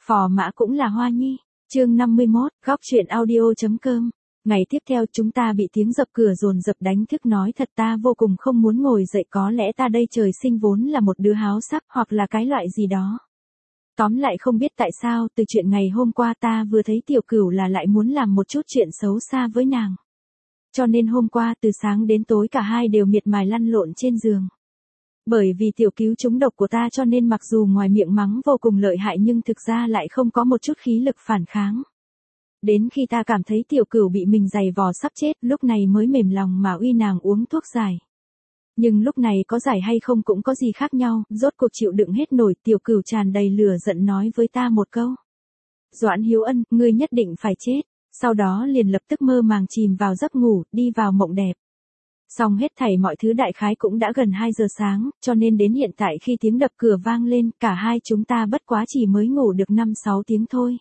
Phò mã cũng là hoa nhi. Chương 51, góc truyện audio.com. Ngày tiếp theo chúng ta bị tiếng dập cửa dồn dập đánh thức, nói thật ta vô cùng không muốn ngồi dậy, có lẽ ta đây trời sinh vốn là một đứa háo sắc hoặc là cái loại gì đó. Tóm lại không biết tại sao từ chuyện ngày hôm qua ta vừa thấy Tiểu Cửu là lại muốn làm một chút chuyện xấu xa với nàng. Cho nên hôm qua từ sáng đến tối cả hai đều miệt mài lăn lộn trên giường. Bởi vì Tiểu Cứu trúng độc của ta cho nên mặc dù ngoài miệng mắng vô cùng lợi hại nhưng thực ra lại không có một chút khí lực phản kháng. Đến khi ta cảm thấy Tiểu Cửu bị mình giày vò sắp chết, lúc này mới mềm lòng mà uy nàng uống thuốc giải. Nhưng lúc này có giải hay không cũng có gì khác nhau, rốt cuộc chịu đựng hết nổi. Tiểu Cửu tràn đầy lửa giận nói với ta một câu: Doãn Hiếu Ân, ngươi nhất định phải chết. Sau đó liền lập tức mơ màng chìm vào giấc ngủ, đi vào mộng đẹp. Xong hết thảy mọi thứ đại khái cũng đã gần 2 giờ sáng, cho nên đến hiện tại khi tiếng đập cửa vang lên, cả hai chúng ta bất quá chỉ mới ngủ được 5-6 tiếng thôi.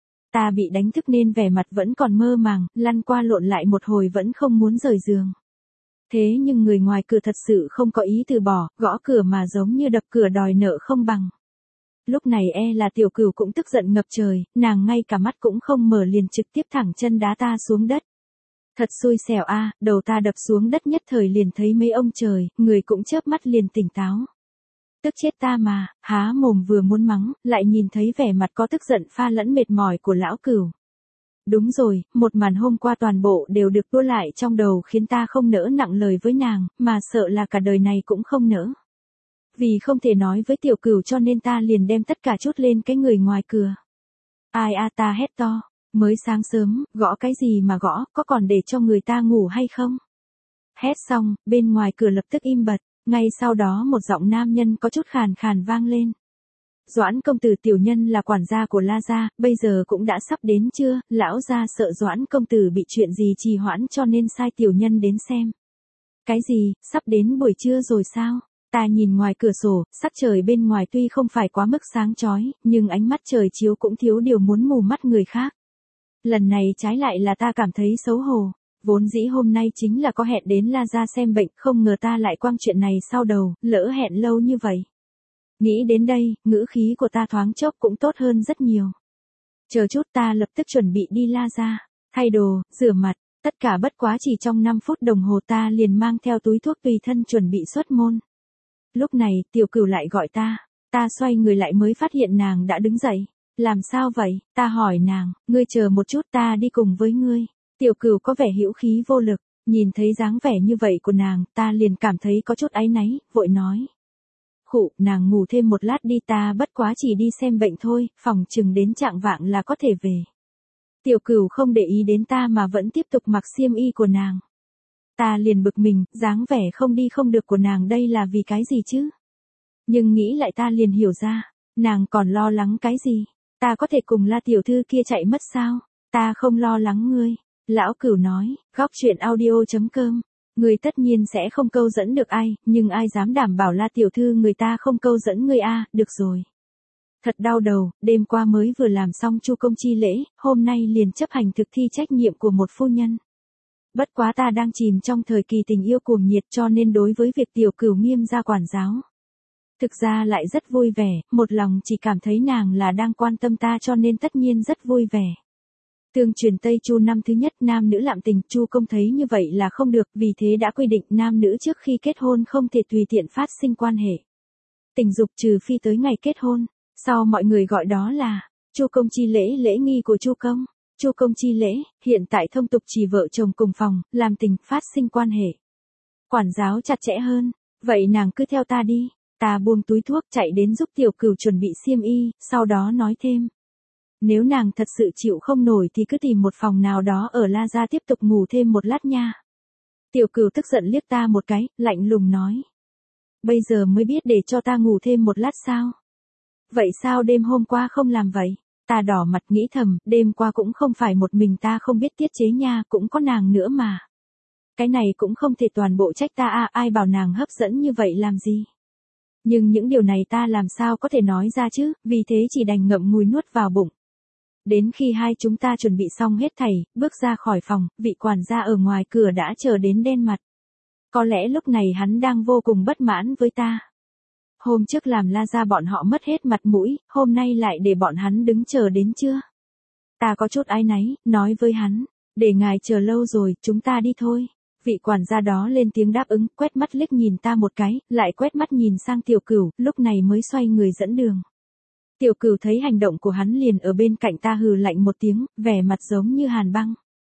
Ta bị đánh thức nên vẻ mặt vẫn còn mơ màng, lăn qua lộn lại một hồi vẫn không muốn rời giường. Thế nhưng người ngoài cửa thật sự không có ý từ bỏ, gõ cửa mà giống như đập cửa đòi nợ không bằng. Lúc này là Tiểu Cửu cũng tức giận ngập trời, nàng ngay cả mắt cũng không mở liền trực tiếp thẳng chân đá ta xuống đất. Thật xui xẻo a, đầu ta đập xuống đất nhất thời liền thấy mấy ông trời, người cũng chớp mắt liền tỉnh táo. Tức chết ta mà, há mồm vừa muốn mắng, lại nhìn thấy vẻ mặt có tức giận pha lẫn mệt mỏi của lão Cửu. Đúng rồi, một màn hôm qua toàn bộ đều được tua lại trong đầu khiến ta không nỡ nặng lời với nàng, mà sợ là cả đời này cũng không nỡ. Vì không thể nói với Tiểu Cửu cho nên ta liền đem tất cả trút lên cái người ngoài cửa. Ai a, ta hét to, mới sáng sớm, gõ cái gì mà gõ, có còn để cho người ta ngủ hay không? Hét xong, bên ngoài cửa lập tức im bặt, ngay sau đó một giọng nam nhân có chút khàn khàn vang lên. Doãn công tử, tiểu nhân là quản gia của La gia, bây giờ cũng đã sắp đến trưa, lão gia sợ Doãn công tử bị chuyện gì trì hoãn cho nên sai tiểu nhân đến xem. Cái gì, sắp đến buổi trưa rồi sao? Ta nhìn ngoài cửa sổ, sắc trời bên ngoài tuy không phải quá mức sáng chói, nhưng ánh mắt trời chiếu cũng thiếu điều muốn mù mắt người khác. Lần này trái lại là ta cảm thấy xấu hổ. Vốn dĩ hôm nay chính là có hẹn đến La gia xem bệnh, không ngờ ta lại quăng chuyện này sau đầu, lỡ hẹn lâu như vậy. Nghĩ đến đây, ngữ khí của ta thoáng chốc cũng tốt hơn rất nhiều. Chờ chút, ta lập tức chuẩn bị đi La gia, thay đồ, rửa mặt, tất cả bất quá chỉ trong 5 phút đồng hồ ta liền mang theo túi thuốc tùy thân chuẩn bị xuất môn. Lúc này, Tiểu Cửu lại gọi ta xoay người lại mới phát hiện nàng đã đứng dậy. Làm sao vậy? Ta hỏi nàng, ngươi chờ một chút ta đi cùng với ngươi. Tiểu Cửu có vẻ hữu khí vô lực, nhìn thấy dáng vẻ như vậy của nàng, ta liền cảm thấy có chút áy náy, vội nói. Khụ, nàng ngủ thêm một lát đi, ta bất quá chỉ đi xem bệnh thôi, phòng chừng đến chạng vạng là có thể về. Tiểu Cửu không để ý đến ta mà vẫn tiếp tục mặc xiêm y của nàng. Ta liền bực mình, dáng vẻ không đi không được của nàng đây là vì cái gì chứ? Nhưng nghĩ lại ta liền hiểu ra, nàng còn lo lắng cái gì? Ta có thể cùng La tiểu thư kia chạy mất sao? Ta không lo lắng ngươi. Lão Cửu nói, góc truyện audio.com. Ngươi tất nhiên sẽ không câu dẫn được ai, nhưng ai dám đảm bảo La tiểu thư người ta không câu dẫn ngươi a? Được rồi. Thật đau đầu, đêm qua mới vừa làm xong chu công chi lễ, hôm nay liền chấp hành thực thi trách nhiệm của một phu nhân. Bất quá ta đang chìm trong thời kỳ tình yêu cuồng nhiệt cho nên đối với việc Tiểu Cửu nghiêm gia quản giáo. Thực ra lại rất vui vẻ, một lòng chỉ cảm thấy nàng là đang quan tâm ta cho nên tất nhiên rất vui vẻ. Tương truyền Tây Chu năm thứ nhất nam nữ lạm tình, Chu công thấy như vậy là không được, vì thế đã quy định nam nữ trước khi kết hôn không thể tùy tiện phát sinh quan hệ tình dục trừ phi tới ngày kết hôn. Sau mọi người gọi đó là Chu công chi lễ, lễ nghi của Chu công. Chu công chi lễ, hiện tại thông tục chỉ vợ chồng cùng phòng, làm tình, phát sinh quan hệ. Quản giáo chặt chẽ hơn, vậy nàng cứ theo ta đi. Ta buông túi thuốc chạy đến giúp Tiểu Cửu chuẩn bị xiêm y, sau đó nói thêm. Nếu nàng thật sự chịu không nổi thì cứ tìm một phòng nào đó ở La gia tiếp tục ngủ thêm một lát nha. Tiểu Cửu tức giận liếc ta một cái, lạnh lùng nói. Bây giờ mới biết để cho ta ngủ thêm một lát sao? Vậy sao đêm hôm qua không làm vậy? Ta đỏ mặt nghĩ thầm, đêm qua cũng không phải một mình ta không biết tiết chế nha, cũng có nàng nữa mà. Cái này cũng không thể toàn bộ trách ta à, ai bảo nàng hấp dẫn như vậy làm gì? Nhưng những điều này ta làm sao có thể nói ra chứ, vì thế chỉ đành ngậm ngùi nuốt vào bụng. Đến khi hai chúng ta chuẩn bị xong hết thảy, bước ra khỏi phòng, vị quản gia ở ngoài cửa đã chờ đến đen mặt. Có lẽ lúc này hắn đang vô cùng bất mãn với ta. Hôm trước làm La gia bọn họ mất hết mặt mũi, hôm nay lại để bọn hắn đứng chờ đến chưa? Ta có chút áy náy, nói với hắn, để ngài chờ lâu rồi, chúng ta đi thôi. Vị quản gia đó lên tiếng đáp ứng, quét mắt liếc nhìn ta một cái, lại quét mắt nhìn sang Tiểu Cửu, lúc này mới xoay người dẫn đường. Tiểu Cửu thấy hành động của hắn liền ở bên cạnh ta hừ lạnh một tiếng, vẻ mặt giống như hàn băng.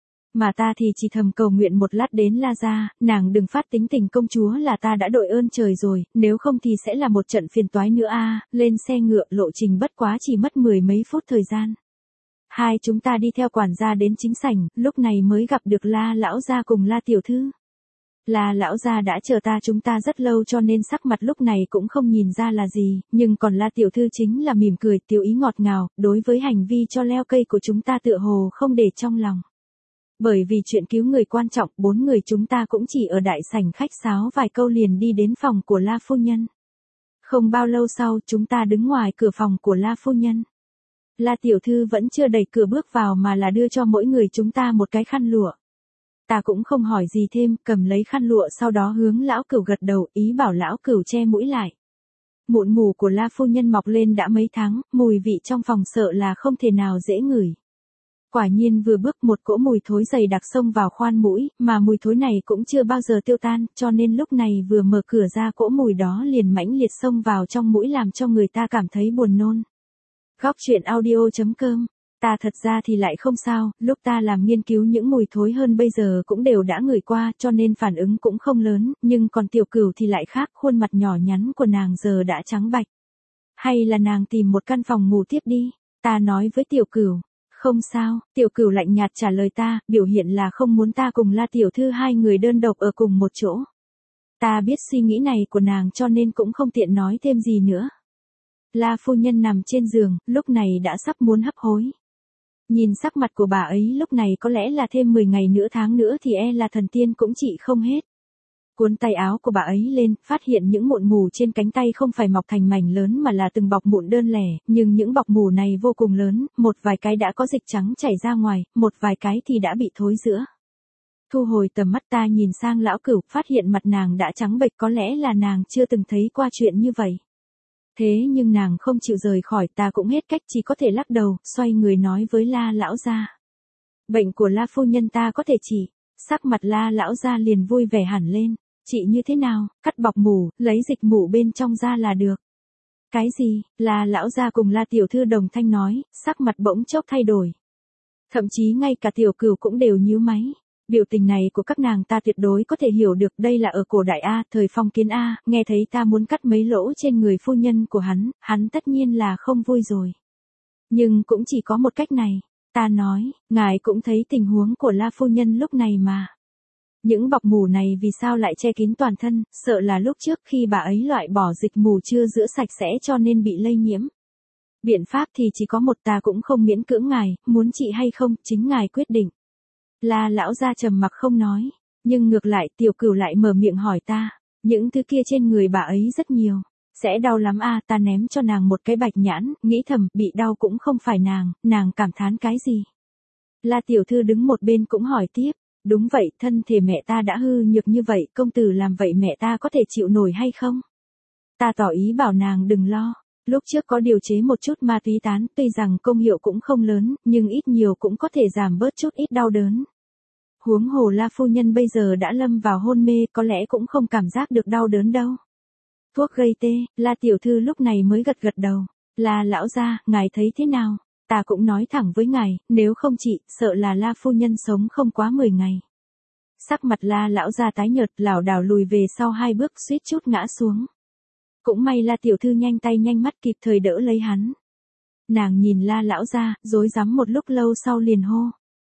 Mà ta thì chỉ thầm cầu nguyện một lát đến La gia, nàng đừng phát tính tình công chúa là ta đã đội ơn trời rồi, nếu không thì sẽ là một trận phiền toái nữa a. Lên xe ngựa lộ trình bất quá chỉ mất 10 mấy phút thời gian. Hai chúng ta đi theo quản gia đến chính sảnh, lúc này mới gặp được La lão gia cùng La tiểu thư. La lão gia đã chờ chúng ta rất lâu cho nên sắc mặt lúc này cũng không nhìn ra là gì, nhưng còn La tiểu thư chính là mỉm cười tiểu ý ngọt ngào, đối với hành vi cho leo cây của chúng ta tựa hồ không để trong lòng. Bởi vì chuyện cứu người quan trọng, 4 người chúng ta cũng chỉ ở đại sảnh khách sáo vài câu liền đi đến phòng của La phu nhân. Không bao lâu sau chúng ta đứng ngoài cửa phòng của La phu nhân. La tiểu thư vẫn chưa đẩy cửa bước vào mà là đưa cho mỗi người chúng ta một cái khăn lụa. Ta cũng không hỏi gì thêm, cầm lấy khăn lụa sau đó hướng lão Cửu gật đầu, ý bảo lão Cửu che mũi lại. Mụn mù của La phu nhân mọc lên đã mấy tháng, mùi vị trong phòng sợ là không thể nào dễ ngửi. Quả nhiên vừa bước một cỗ mùi thối dày đặc xông vào khoan mũi, mà mùi thối này cũng chưa bao giờ tiêu tan, cho nên lúc này vừa mở cửa ra cỗ mùi đó liền mãnh liệt xông vào trong mũi làm cho người ta cảm thấy buồn nôn. Góc truyện audio.com. Ta thật ra thì lại không sao, lúc ta làm nghiên cứu những mùi thối hơn bây giờ cũng đều đã ngửi qua cho nên phản ứng cũng không lớn, nhưng còn Tiểu Cửu thì lại khác, khuôn mặt nhỏ nhắn của nàng giờ đã trắng bạch. Hay là nàng tìm một căn phòng ngủ tiếp đi, ta nói với Tiểu Cửu. Không sao, Tiểu Cửu lạnh nhạt trả lời ta, biểu hiện là không muốn ta cùng La tiểu thư hai người đơn độc ở cùng một chỗ. Ta biết suy nghĩ này của nàng cho nên cũng không tiện nói thêm gì nữa. La phu nhân nằm trên giường, lúc này đã sắp muốn hấp hối. Nhìn sắc mặt của bà ấy lúc này có lẽ là thêm 10 ngày nữa tháng nữa thì là thần tiên cũng trị không hết. Cuốn tay áo của bà ấy lên, phát hiện những mụn mù trên cánh tay không phải mọc thành mảnh lớn mà là từng bọc mụn đơn lẻ, nhưng những bọc mù này vô cùng lớn, một vài cái đã có dịch trắng chảy ra ngoài, một vài cái thì đã bị thối rữa. Thu hồi tầm mắt ta nhìn sang lão Cửu, phát hiện mặt nàng đã trắng bệch, có lẽ là nàng chưa từng thấy qua chuyện như vậy. Thế nhưng nàng không chịu rời khỏi, ta cũng hết cách chỉ có thể lắc đầu, xoay người nói với La lão gia. Bệnh của La phu nhân ta có thể trị. Sắc mặt La lão gia liền vui vẻ hẳn lên. Trị như thế nào? Cắt bọc mủ, lấy dịch mủ bên trong ra là được. Cái gì? La lão gia cùng La tiểu thư đồng thanh nói, sắc mặt bỗng chốc thay đổi. Thậm chí ngay cả Tiểu Cửu cũng đều nhíu máy. Biểu tình này của các nàng ta tuyệt đối có thể hiểu được, đây là ở cổ đại A, thời phong kiến A, nghe thấy ta muốn cắt mấy lỗ trên người phu nhân của hắn tất nhiên là không vui rồi. Nhưng cũng chỉ có một cách này. Ta nói, ngài cũng thấy tình huống của La phu nhân lúc này mà. Những bọc mủ này vì sao lại che kín toàn thân, sợ là lúc trước khi bà ấy loại bỏ dịch mù chưa rửa sạch sẽ cho nên bị lây nhiễm. Biện pháp thì chỉ có một, ta cũng không miễn cưỡng ngài, muốn trị hay không, chính ngài quyết định. La lão gia trầm mặc không nói, nhưng ngược lại Tiểu Cửu lại mở miệng hỏi ta, những thứ kia trên người bà ấy rất nhiều, sẽ đau lắm a. Ta ném cho nàng một cái bạch nhãn, nghĩ thầm, bị đau cũng không phải nàng cảm thán cái gì. La tiểu thư đứng một bên cũng hỏi tiếp, đúng vậy, thân thể mẹ ta đã hư nhược như vậy, công tử làm vậy mẹ ta có thể chịu nổi hay không? Ta tỏ ý bảo nàng đừng lo. Lúc trước có điều chế một chút ma túy tán, tuy rằng công hiệu cũng không lớn, nhưng ít nhiều cũng có thể giảm bớt chút ít đau đớn. Huống hồ La phu nhân bây giờ đã lâm vào hôn mê, có lẽ cũng không cảm giác được đau đớn đâu. Thuốc gây tê, La tiểu thư lúc này mới gật gật đầu. La lão gia, ngài thấy thế nào? Ta cũng nói thẳng với ngài, nếu không trị, sợ là La phu nhân sống không quá 10 ngày. Sắc mặt La lão gia tái nhợt, lảo đảo lùi về sau 2 bước, suýt chút ngã xuống. Cũng may La tiểu thư nhanh tay nhanh mắt kịp thời đỡ lấy hắn. Nàng nhìn La lão gia, rối rắm một lúc lâu sau liền hô.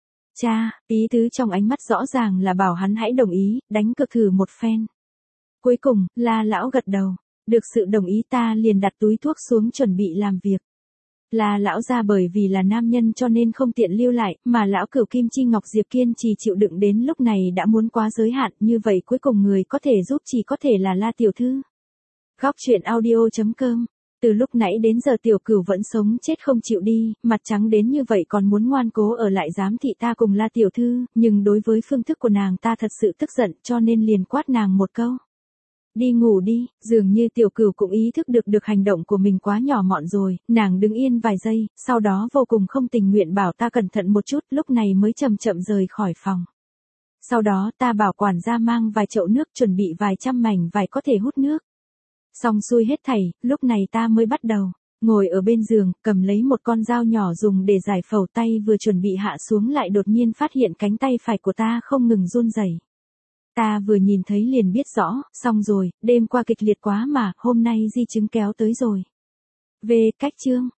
Cha, ý tứ trong ánh mắt rõ ràng là bảo hắn hãy đồng ý, đánh cược thử một phen. Cuối cùng, La lão gật đầu. Được sự đồng ý ta liền đặt túi thuốc xuống chuẩn bị làm việc. La lão gia bởi vì là nam nhân cho nên không tiện lưu lại, mà lão Cửu Kim Chi Ngọc Diệp kiên trì chịu đựng đến lúc này đã muốn quá giới hạn, như vậy cuối cùng người có thể giúp chỉ có thể là La tiểu thư. Góc truyện audio.com. Từ lúc nãy đến giờ Tiểu Cửu vẫn sống chết không chịu đi, mặt trắng đến như vậy còn muốn ngoan cố ở lại giám thị ta cùng La tiểu thư, nhưng đối với phương thức của nàng ta thật sự tức giận cho nên liền quát nàng một câu. Đi ngủ đi, dường như tiểu cửu cũng ý thức được hành động của mình quá nhỏ mọn rồi, nàng đứng yên vài giây, sau đó vô cùng không tình nguyện bảo ta cẩn thận một chút, lúc này mới chậm chậm rời khỏi phòng. Sau đó ta bảo quản gia mang vài chậu nước, chuẩn bị vài trăm mảnh vải có thể hút nước. Xong xuôi hết thảy, lúc này ta mới bắt đầu ngồi ở bên giường, cầm lấy một con dao nhỏ dùng để giải phẫu, tay vừa chuẩn bị hạ xuống lại đột nhiên phát hiện cánh tay phải của ta không ngừng run rẩy. Ta vừa nhìn thấy liền biết rõ, xong rồi, đêm qua kịch liệt quá mà, hôm nay di chứng kéo tới rồi. Về cách chương